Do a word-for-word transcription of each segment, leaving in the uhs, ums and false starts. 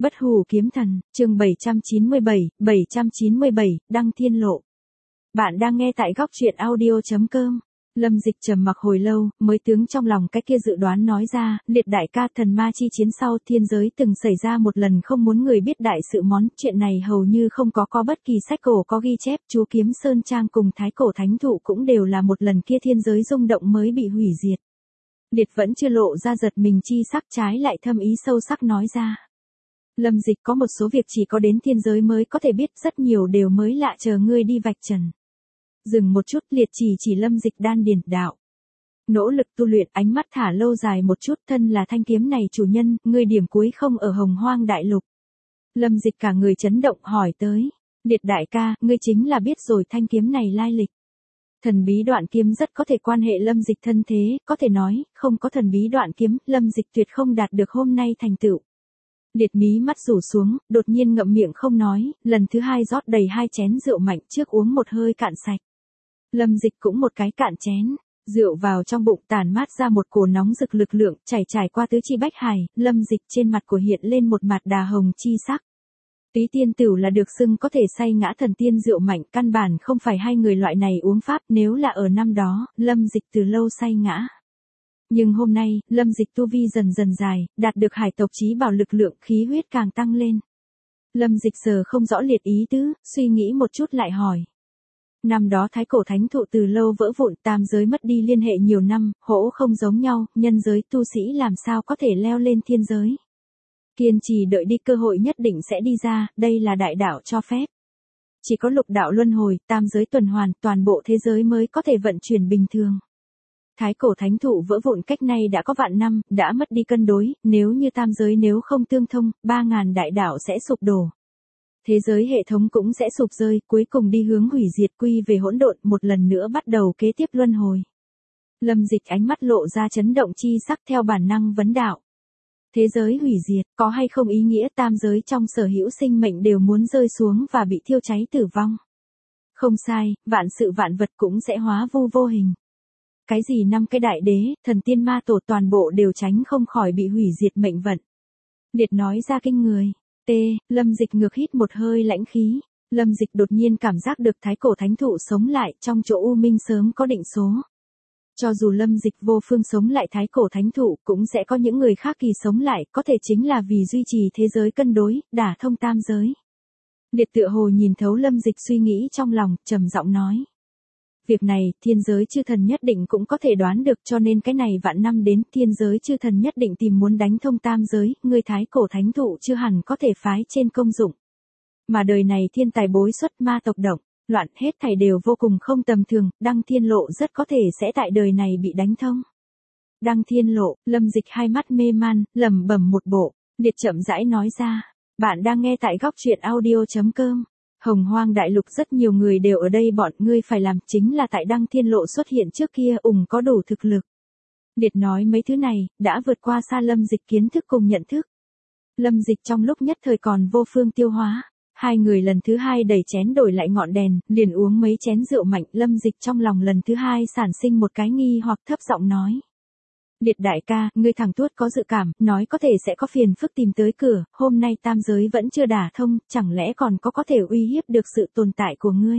Bất hủ kiếm thần, chương bảy trăm chín mươi bảy, bảy trăm chín mươi bảy, Đăng Thiên Lộ. Bạn đang nghe tại góc truyện audio chấm com. Lâm Dịch trầm mặc hồi lâu, mới tướng trong lòng cái kia dự đoán nói ra, liệt đại ca, thần ma chi chiến sau thiên giới từng xảy ra một lần không muốn người biết đại sự món, chuyện này hầu như không có có bất kỳ sách cổ có ghi chép, chú Kiếm Sơn Trang cùng thái cổ thánh thụ cũng đều là một lần kia thiên giới rung động mới bị hủy diệt. Liệt vẫn chưa lộ ra giật mình chi sắc, trái lại thâm ý sâu sắc nói ra. Lâm Dịch, có một số việc chỉ có đến thiên giới mới có thể biết, rất nhiều đều mới lạ, chờ ngươi đi vạch trần. Dừng một chút, liệt chỉ chỉ Lâm Dịch đan điền đạo. Nỗ lực tu luyện, ánh mắt thả lâu dài một chút, thân là thanh kiếm này chủ nhân, ngươi điểm cuối không ở Hồng Hoang Đại Lục. Lâm Dịch cả người chấn động hỏi tới. Liệt đại ca, ngươi chính là biết rồi thanh kiếm này lai lịch. Thần bí đoạn kiếm rất có thể quan hệ Lâm Dịch thân thế, có thể nói, không có thần bí đoạn kiếm, Lâm Dịch tuyệt không đạt được hôm nay thành tựu. Liệt mí mắt rủ xuống, đột nhiên ngậm miệng không nói, lần thứ hai rót đầy hai chén rượu mạnh, trước uống một hơi cạn sạch. Lâm Dịch cũng một cái cạn chén, rượu vào trong bụng tản mát ra một cổ nóng rực lực lượng, chảy trải qua tứ chi bách hải, Lâm Dịch trên mặt của hiện lên một mặt đà hồng chi sắc. Túy tiên tửu là được xưng có thể say ngã thần tiên rượu mạnh, căn bản không phải hai người loại này uống pháp, nếu là ở năm đó, Lâm Dịch từ lâu say ngã. Nhưng hôm nay, Lâm Dịch tu vi dần dần dài, đạt được hải tộc chí bảo lực lượng, khí huyết càng tăng lên. Lâm Dịch giờ không rõ liệt ý tứ, suy nghĩ một chút lại hỏi. Năm đó thái cổ thánh thụ từ lâu vỡ vụn, tam giới mất đi liên hệ nhiều năm, hỗ không giống nhau, nhân giới tu sĩ làm sao có thể leo lên thiên giới. Kiên trì đợi đi, cơ hội nhất định sẽ đi ra, đây là đại đạo cho phép. Chỉ có lục đạo luân hồi, tam giới tuần hoàn, toàn bộ thế giới mới có thể vận chuyển bình thường. Thái cổ thánh thụ vỡ vụn cách nay đã có vạn năm, đã mất đi cân đối, nếu như tam giới nếu không tương thông, ba ngàn đại đạo sẽ sụp đổ. Thế giới hệ thống cũng sẽ sụp rơi, cuối cùng đi hướng hủy diệt, quy về hỗn độn, một lần nữa bắt đầu kế tiếp luân hồi. Lâm Dịch ánh mắt lộ ra chấn động chi sắc, theo bản năng vấn đạo. Thế giới hủy diệt, có hay không ý nghĩa tam giới trong sở hữu sinh mệnh đều muốn rơi xuống và bị thiêu cháy tử vong? Không sai, vạn sự vạn vật cũng sẽ hóa vu vô hình. Cái gì năm cái đại đế, thần tiên ma tổ toàn bộ đều tránh không khỏi bị hủy diệt mệnh vận. Liệt nói ra kinh người. T, Lâm Dịch ngược hít một hơi lãnh khí. Lâm Dịch đột nhiên cảm giác được thái cổ thánh thụ sống lại, trong chỗ u minh sớm có định số. Cho dù Lâm Dịch vô phương sống lại thái cổ thánh thụ, cũng sẽ có những người khác kỳ sống lại, có thể chính là vì duy trì thế giới cân đối, đả thông tam giới. Liệt tựa hồ nhìn thấu Lâm Dịch suy nghĩ trong lòng, trầm giọng nói. Việc này, thiên giới chư thần nhất định cũng có thể đoán được, cho nên cái này vạn năm đến, thiên giới chư thần nhất định tìm muốn đánh thông tam giới, người thái cổ thánh thụ chưa hẳn có thể phái trên công dụng. Mà đời này thiên tài bối xuất, ma tộc động, loạn, hết thảy đều vô cùng không tầm thường, Đăng Thiên Lộ rất có thể sẽ tại đời này bị đánh thông. Đăng Thiên Lộ, Lâm Dịch hai mắt mê man, lẩm bẩm một bộ, liệt chậm rãi nói ra. Bạn đang nghe tại góc truyện audio chấm com. Hồng Hoang Đại Lục rất nhiều người đều ở đây, bọn ngươi phải làm chính là tại Đăng Thiên Lộ xuất hiện trước kia, ủng có đủ thực lực. Liệt nói mấy thứ này, đã vượt qua xa Lâm Dịch kiến thức cùng nhận thức. Lâm Dịch trong lúc nhất thời còn vô phương tiêu hóa. Hai người lần thứ hai đẩy chén đổi lại ngọn đèn, liền uống mấy chén rượu mạnh, Lâm Dịch trong lòng lần thứ hai sản sinh một cái nghi hoặc, thấp giọng nói. Liệt đại ca, ngươi thằng tuốt có dự cảm, nói có thể sẽ có phiền phức tìm tới cửa, hôm nay tam giới vẫn chưa đả thông, chẳng lẽ còn có có thể uy hiếp được sự tồn tại của ngươi.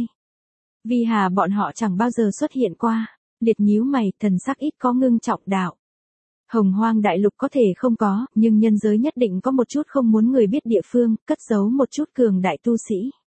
Vi Hà bọn họ chẳng bao giờ xuất hiện qua. Liệt nhíu mày, thần sắc ít có ngưng trọng đạo. Hồng Hoang Đại Lục có thể không có, nhưng nhân giới nhất định có một chút không muốn người biết địa phương, cất giấu một chút cường đại tu sĩ.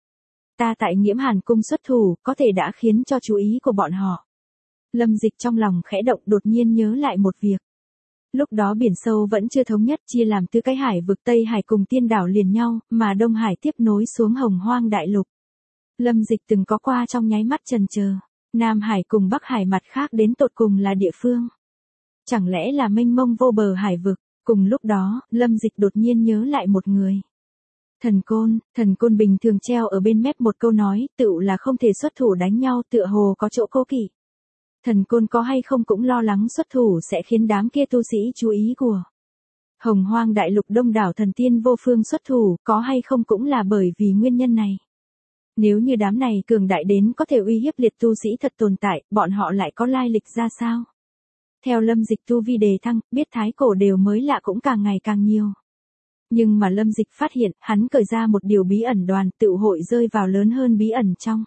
Ta tại Nghiễm Hàn Cung xuất thủ, có thể đã khiến cho chú ý của bọn họ. Lâm Dịch trong lòng khẽ động, đột nhiên nhớ lại một việc. Lúc đó biển sâu vẫn chưa thống nhất, chia làm tứ cái hải vực, Tây Hải cùng Tiên Đảo liền nhau, mà Đông Hải tiếp nối xuống Hồng Hoang Đại Lục. Lâm Dịch từng có qua trong nháy mắt chần chờ, Nam Hải cùng Bắc Hải mặt khác đến tột cùng là địa phương. Chẳng lẽ là mênh mông vô bờ hải vực? Cùng lúc đó, Lâm Dịch đột nhiên nhớ lại một người. Thần Côn, Thần Côn bình thường treo ở bên mép một câu nói, tựu là không thể xuất thủ đánh nhau, tựa hồ có chỗ cố kỵ. Thần Côn có hay không cũng lo lắng xuất thủ sẽ khiến đám kia tu sĩ chú ý của. Hồng Hoang Đại Lục đông đảo thần tiên vô phương xuất thủ, có hay không cũng là bởi vì nguyên nhân này. Nếu như đám này cường đại đến có thể uy hiếp liệt tu sĩ thật tồn tại, bọn họ lại có lai lịch ra sao? Theo Lâm Dịch tu vi đề thăng, biết thái cổ đều mới lạ cũng càng ngày càng nhiều. Nhưng mà Lâm Dịch phát hiện, hắn cởi ra một điều bí ẩn đoàn tựu hội rơi vào lớn hơn bí ẩn trong.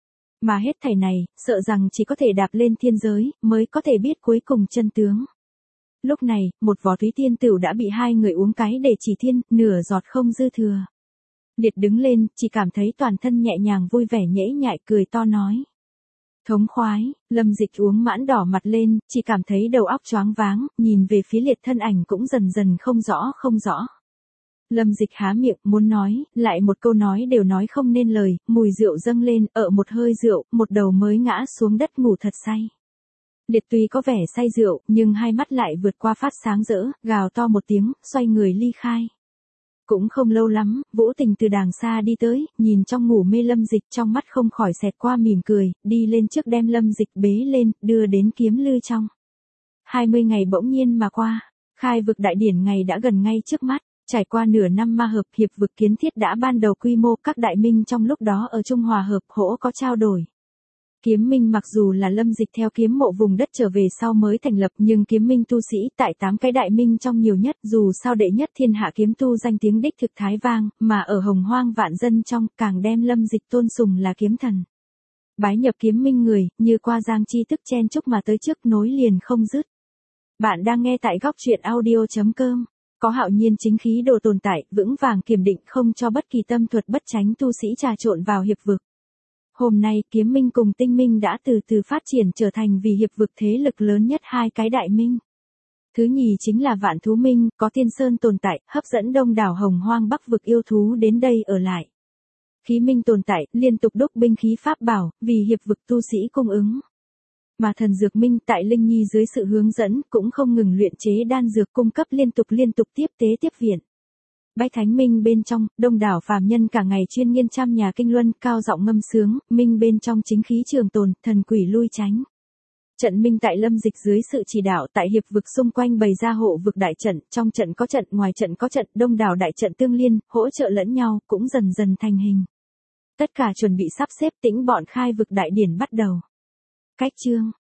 Mà hết thảy này, sợ rằng chỉ có thể đạp lên thiên giới, mới có thể biết cuối cùng chân tướng. Lúc này, một vò thúy tiên tửu đã bị hai người uống cái để chỉ thiên, nửa giọt không dư thừa. Liệt đứng lên, chỉ cảm thấy toàn thân nhẹ nhàng vui vẻ nhễ nhại cười to nói. Thống khoái, Lâm Dịch uống mãn đỏ mặt lên, chỉ cảm thấy đầu óc choáng váng, nhìn về phía Liệt thân ảnh cũng dần dần không rõ không rõ. Lâm Dịch há miệng, muốn nói, lại một câu nói đều nói không nên lời, mùi rượu dâng lên, ở một hơi rượu, một đầu mới ngã xuống đất ngủ thật say. Liệt tuy có vẻ say rượu, nhưng hai mắt lại vượt qua phát sáng rỡ, gào to một tiếng, xoay người ly khai. Cũng không lâu lắm, Vũ Tình từ đàng xa đi tới, nhìn trong ngủ mê Lâm Dịch trong mắt không khỏi xẹt qua mỉm cười, đi lên trước đem Lâm Dịch bế lên, đưa đến kiếm lư trong. hai mươi ngày bỗng nhiên mà qua, khai vực đại điển ngày đã gần ngay trước mắt, trải qua nửa năm ma hợp hiệp vực kiến thiết đã ban đầu quy mô các đại minh trong lúc đó ở Trung Hòa hợp hỗ có trao đổi. Kiếm Minh mặc dù là Lâm Dịch theo kiếm mộ vùng đất trở về sau mới thành lập nhưng kiếm minh tu sĩ tại tám cái đại minh trong nhiều nhất dù sao đệ nhất thiên hạ kiếm tu danh tiếng đích thực thái vang, mà ở hồng hoang vạn dân trong càng đem Lâm Dịch tôn sùng là kiếm thần. Bái nhập kiếm minh người, như qua giang chi tức chen chúc mà tới trước nối liền không dứt. Bạn đang nghe tại góc truyện audio chấm com. Có hạo nhiên chính khí đồ tồn tại, vững vàng kiểm định không cho bất kỳ tâm thuật bất tránh tu sĩ trà trộn vào hiệp vực. Hôm nay, kiếm minh cùng tinh minh đã từ từ phát triển trở thành vì hiệp vực thế lực lớn nhất hai cái đại minh. Thứ nhì chính là vạn thú minh, có tiên sơn tồn tại, hấp dẫn đông đảo hồng hoang bắc vực yêu thú đến đây ở lại. Khí minh tồn tại, liên tục đúc binh khí pháp bảo, vì hiệp vực tu sĩ cung ứng. Mà thần dược minh tại Linh Nhi dưới sự hướng dẫn, cũng không ngừng luyện chế đan dược cung cấp liên tục liên tục tiếp tế tiếp viện. Bách Thánh Minh bên trong, đông đảo phàm nhân cả ngày chuyên nghiên trăm nhà kinh luân, cao giọng ngâm sướng, minh bên trong chính khí trường tồn, thần quỷ lui tránh. Trận minh tại Lâm Dịch dưới sự chỉ đạo tại hiệp vực xung quanh bày ra hộ vực đại trận, trong trận có trận, ngoài trận có trận, đông đảo đại trận tương liên, hỗ trợ lẫn nhau, cũng dần dần thành hình. Tất cả chuẩn bị sắp xếp tĩnh bọn khai vực đại điển bắt đầu. Cách chương